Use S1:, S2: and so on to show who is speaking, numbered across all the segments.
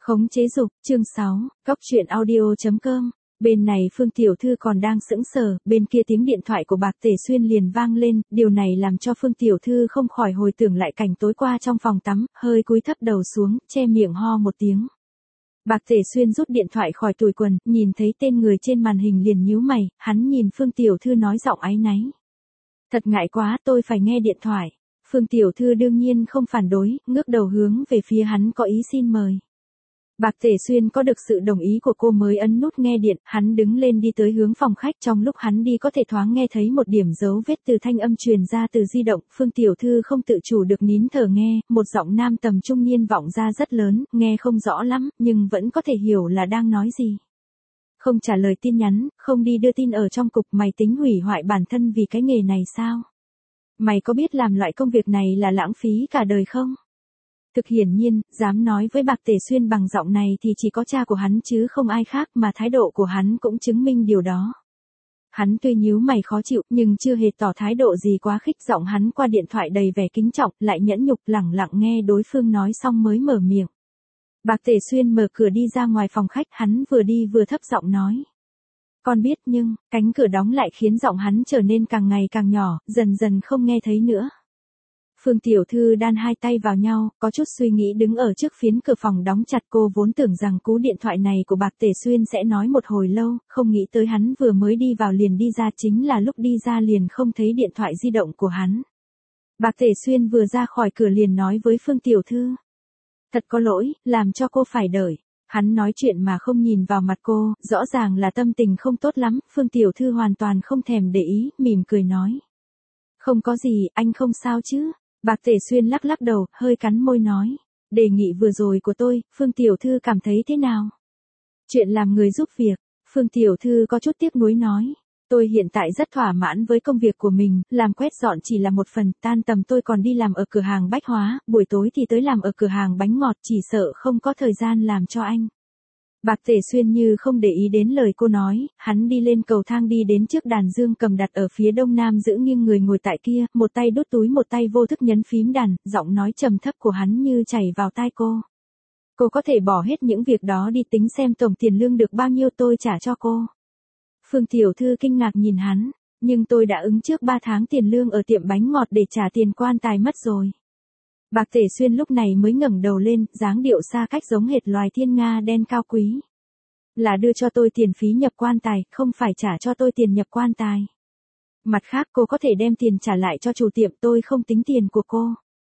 S1: Khống chế dục, chương 6, Góc chuyện audio.com. Bên này Phương Tiểu Thư còn đang sững sờ, bên kia tiếng điện thoại của Bạc Tể Xuyên liền vang lên, điều này làm cho Phương Tiểu Thư không khỏi hồi tưởng lại cảnh tối qua trong phòng tắm, hơi cúi thấp đầu xuống, che miệng ho một tiếng. Bạc Tể Xuyên rút điện thoại khỏi túi quần, nhìn thấy tên người trên màn hình liền nhíu mày, hắn nhìn Phương Tiểu Thư nói giọng áy náy. Thật ngại quá, tôi phải nghe điện thoại. Phương Tiểu Thư đương nhiên không phản đối, ngước đầu hướng về phía hắn có ý xin mời. Bạc Tể Xuyên có được sự đồng ý của cô mới ấn nút nghe điện, hắn đứng lên đi tới hướng phòng khách, trong lúc hắn đi có thể thoáng nghe thấy một điểm dấu vết từ thanh âm truyền ra từ di động, Phương Tiểu Thư không tự chủ được nín thở nghe, một giọng nam tầm trung niên vọng ra rất lớn, nghe không rõ lắm, nhưng vẫn có thể hiểu là đang nói gì. Không trả lời tin nhắn, không đi đưa tin ở trong cục, mày tính hủy hoại bản thân vì cái nghề này sao? Mày có biết làm loại công việc này là lãng phí cả đời không? Thực hiển nhiên, dám nói với Bạc Tể Xuyên bằng giọng này thì chỉ có cha của hắn chứ không ai khác, mà thái độ của hắn cũng chứng minh điều đó. Hắn tuy nhíu mày khó chịu nhưng chưa hề tỏ thái độ gì quá khích, giọng hắn qua điện thoại đầy vẻ kính trọng, lại nhẫn nhục lẳng lặng nghe đối phương nói xong mới mở miệng. Bạc Tể Xuyên mở cửa đi ra ngoài phòng khách, hắn vừa đi vừa thấp giọng nói. Con biết nhưng, cánh cửa đóng lại khiến giọng hắn trở nên càng ngày càng nhỏ, dần dần không nghe thấy nữa. Phương Tiểu Thư đan hai tay vào nhau, có chút suy nghĩ đứng ở trước phiến cửa phòng đóng chặt, cô vốn tưởng rằng cú điện thoại này của Bạc Tể Xuyên sẽ nói một hồi lâu, không nghĩ tới hắn vừa mới đi vào liền đi ra, chính là lúc đi ra liền không thấy điện thoại di động của hắn. Bạc Tể Xuyên vừa ra khỏi cửa liền nói với Phương Tiểu Thư. Thật có lỗi, làm cho cô phải đợi. Hắn nói chuyện mà không nhìn vào mặt cô, rõ ràng là tâm tình không tốt lắm, Phương Tiểu Thư hoàn toàn không thèm để ý, mỉm cười nói. Không có gì, anh không sao chứ? Bạc Tể Xuyên lắc lắc đầu, hơi cắn môi nói. Đề nghị vừa rồi của tôi, Phương Tiểu Thư cảm thấy thế nào? Chuyện làm người giúp việc, Phương Tiểu Thư có chút tiếc nuối nói. Tôi hiện tại rất thỏa mãn với công việc của mình, làm quét dọn chỉ là một phần, tan tầm tôi còn đi làm ở cửa hàng bách hóa, buổi tối thì tới làm ở cửa hàng bánh ngọt, chỉ sợ không có thời gian làm cho anh. Bạc Tể Xuyên như không để ý đến lời cô nói, hắn đi lên cầu thang đi đến trước đàn dương cầm đặt ở phía đông nam giữ nghiêng người ngồi tại kia, một tay đút túi một tay vô thức nhấn phím đàn, giọng nói trầm thấp của hắn như chảy vào tai cô. Cô có thể bỏ hết những việc đó đi, tính xem tổng tiền lương được bao nhiêu tôi trả cho cô. Phương Tiểu Thư kinh ngạc nhìn hắn, nhưng tôi đã ứng trước 3 tháng tiền lương ở tiệm bánh ngọt để trả tiền quan tài mất rồi. Bạc Tể Xuyên lúc này mới ngẩng đầu lên, dáng điệu xa cách giống hệt loài thiên nga đen cao quý. Là đưa cho tôi tiền phí nhập quan tài, không phải trả cho tôi tiền nhập quan tài. Mặt khác cô có thể đem tiền trả lại cho chủ tiệm, tôi không tính tiền của cô.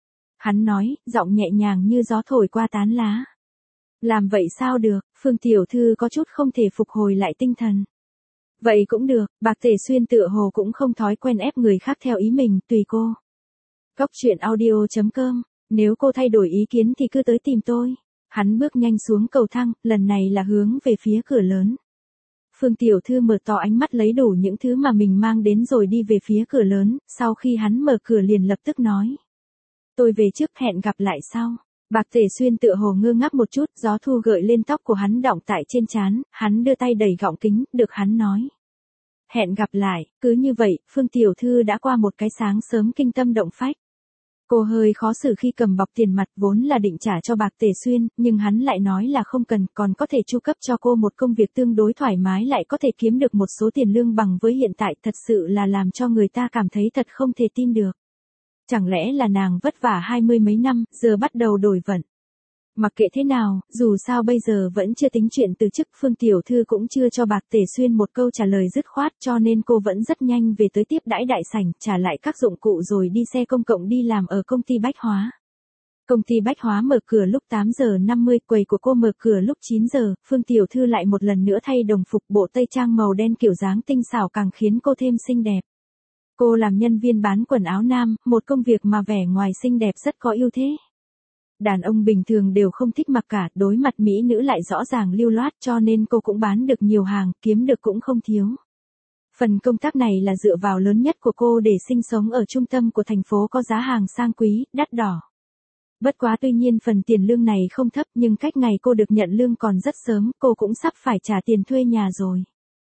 S1: Hắn nói, giọng nhẹ nhàng như gió thổi qua tán lá. Làm vậy sao được, Phương Tiểu Thư có chút không thể phục hồi lại tinh thần. Vậy cũng được, Bạc Tể Xuyên tựa hồ cũng không thói quen ép người khác theo ý mình, tùy cô. Góc chuyện audio.com. Nếu cô thay đổi ý kiến thì cứ tới tìm tôi. Hắn bước nhanh xuống cầu thang, lần này là hướng về phía cửa lớn. Phương Tiểu Thư mở to ánh mắt lấy đủ những thứ mà mình mang đến rồi đi về phía cửa lớn, sau khi hắn mở cửa liền lập tức nói. Tôi về trước, hẹn gặp lại sau. Bạc Tể Xuyên tựa hồ ngơ ngác một chút, gió thu gợi lên tóc của hắn đọng tại trên trán, hắn đưa tay đẩy gọng kính, được hắn nói. Hẹn gặp lại, cứ như vậy, Phương Tiểu Thư đã qua một cái sáng sớm kinh tâm động phách. Cô hơi khó xử khi cầm bọc tiền mặt, vốn là định trả cho Bạc Tể Xuyên, nhưng hắn lại nói là không cần, còn có thể chu cấp cho cô một công việc tương đối thoải mái, lại có thể kiếm được một số tiền lương bằng với hiện tại, thật sự là làm cho người ta cảm thấy thật không thể tin được. Chẳng lẽ là nàng vất vả 20 mấy năm, giờ bắt đầu đổi vận. Mặc kệ thế nào, dù sao bây giờ vẫn chưa tính chuyện từ chức, Phương Tiểu Thư cũng chưa cho Bạc Tể Xuyên một câu trả lời dứt khoát, cho nên cô vẫn rất nhanh về tới tiếp đãi đại sảnh, trả lại các dụng cụ rồi đi xe công cộng đi làm ở công ty bách hóa. Công ty bách hóa mở cửa lúc 8 giờ 50, quầy của cô mở cửa lúc 9 giờ, Phương Tiểu Thư lại một lần nữa thay đồng phục, bộ tây trang màu đen kiểu dáng tinh xảo càng khiến cô thêm xinh đẹp. Cô làm nhân viên bán quần áo nam, một công việc mà vẻ ngoài xinh đẹp rất có ưu thế. Đàn ông bình thường đều không thích mặc cả, đối mặt mỹ nữ lại rõ ràng lưu loát, cho nên cô cũng bán được nhiều hàng, kiếm được cũng không thiếu. Phần công tác này là dựa vào lớn nhất của cô để sinh sống ở trung tâm của thành phố, có giá hàng sang quý, đắt đỏ. Bất quá tuy nhiên phần tiền lương này không thấp, nhưng cách ngày cô được nhận lương còn rất sớm, cô cũng sắp phải trả tiền thuê nhà rồi.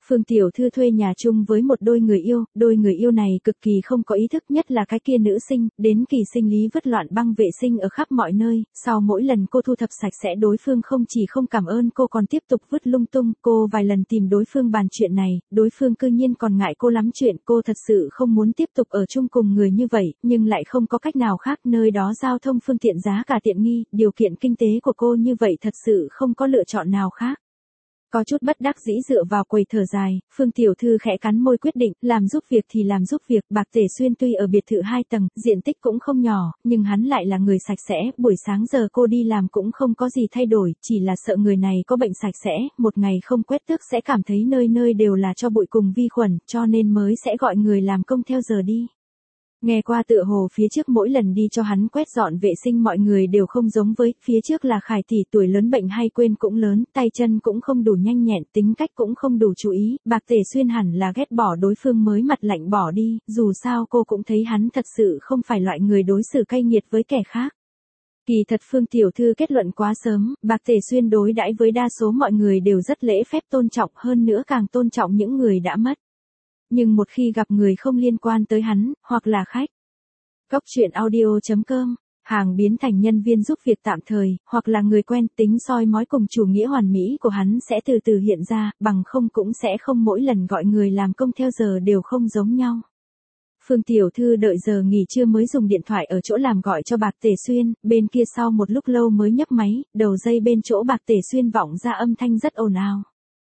S1: Phương Tiểu Thư thuê nhà chung với một đôi người yêu này cực kỳ không có ý thức, nhất là cái kia nữ sinh, đến kỳ sinh lý vứt loạn băng vệ sinh ở khắp mọi nơi, sau mỗi lần cô thu thập sạch sẽ đối phương không chỉ không cảm ơn cô còn tiếp tục vứt lung tung, cô vài lần tìm đối phương bàn chuyện này, đối phương cư nhiên còn ngại cô lắm chuyện, cô thật sự không muốn tiếp tục ở chung cùng người như vậy, nhưng lại không có cách nào khác, nơi đó giao thông phương tiện giá cả tiện nghi, điều kiện kinh tế của cô như vậy thật sự không có lựa chọn nào khác. Có chút bất đắc dĩ dựa vào quầy thở dài, Phương Tiểu Thư khẽ cắn môi quyết định, làm giúp việc thì làm giúp việc, Bạc Tể Xuyên tuy ở biệt thự 2 tầng, diện tích cũng không nhỏ, nhưng hắn lại là người sạch sẽ, buổi sáng giờ cô đi làm cũng không có gì thay đổi, chỉ là sợ người này có bệnh sạch sẽ, một ngày không quét tước sẽ cảm thấy nơi nơi đều là cho bụi cùng vi khuẩn, cho nên mới sẽ gọi người làm công theo giờ đi. Nghe qua tựa hồ phía trước mỗi lần đi cho hắn quét dọn vệ sinh mọi người đều không giống với, phía trước là Khải tỷ tuổi lớn bệnh hay quên cũng lớn, tay chân cũng không đủ nhanh nhẹn, tính cách cũng không đủ chú ý, Bạc Tể Xuyên hẳn là ghét bỏ đối phương mới mặt lạnh bỏ đi, dù sao cô cũng thấy hắn thật sự không phải loại người đối xử cay nghiệt với kẻ khác. Kỳ thật Phương Tiểu Thư kết luận quá sớm, Bạc Tể Xuyên đối đãi với đa số mọi người đều rất lễ phép tôn trọng, hơn nữa càng tôn trọng những người đã mất. Nhưng một khi gặp người không liên quan tới hắn, hoặc là khách. Góc truyện audio.com, hàng biến thành nhân viên giúp việc tạm thời, hoặc là người quen, tính soi mói cùng chủ nghĩa hoàn mỹ của hắn sẽ từ từ hiện ra, bằng không cũng sẽ không mỗi lần gọi người làm công theo giờ đều không giống nhau. Phương Tiểu Thư đợi giờ nghỉ trưa mới dùng điện thoại ở chỗ làm gọi cho Bạc Tể Xuyên, bên kia sau một lúc lâu mới nhấc máy, đầu dây bên chỗ Bạc Tể Xuyên vọng ra âm thanh rất ồn ào.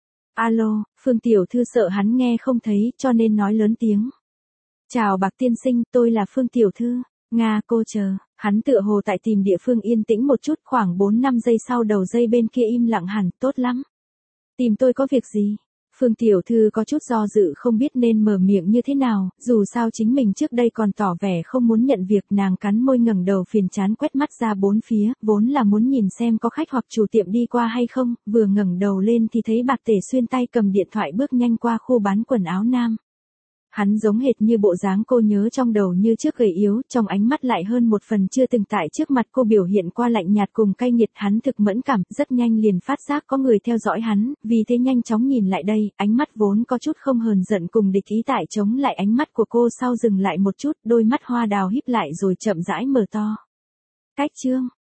S1: Alo, Phương Tiểu Thư sợ hắn nghe không thấy, cho nên nói lớn tiếng. Chào Bạc tiên sinh, tôi là Phương Tiểu Thư. Nga, cô chờ. Hắn tựa hồ tại tìm địa phương yên tĩnh một chút, khoảng 4-5 giây sau đầu dây bên kia im lặng hẳn, tốt lắm. Tìm tôi có việc gì? Phương Tiểu Thư có chút do dự không biết nên mở miệng như thế nào, dù sao chính mình trước đây còn tỏ vẻ không muốn nhận việc, nàng cắn môi ngẩng đầu phiền chán quét mắt ra bốn phía, vốn là muốn nhìn xem có khách hoặc chủ tiệm đi qua hay không, vừa ngẩng đầu lên thì thấy Bạc Tể Xuyên tay cầm điện thoại bước nhanh qua khu bán quần áo nam. Hắn giống hệt như bộ dáng cô nhớ trong đầu như trước gầy yếu, trong ánh mắt lại hơn một phần chưa từng tại trước mặt cô biểu hiện qua lạnh nhạt cùng cay nghiệt, hắn thực mẫn cảm, rất nhanh liền phát giác có người theo dõi hắn, vì thế nhanh chóng nhìn lại đây, ánh mắt vốn có chút không hờn giận cùng địch ý tại chống lại ánh mắt của cô sau dừng lại một chút, đôi mắt hoa đào híp lại rồi chậm rãi mở to. Cách chương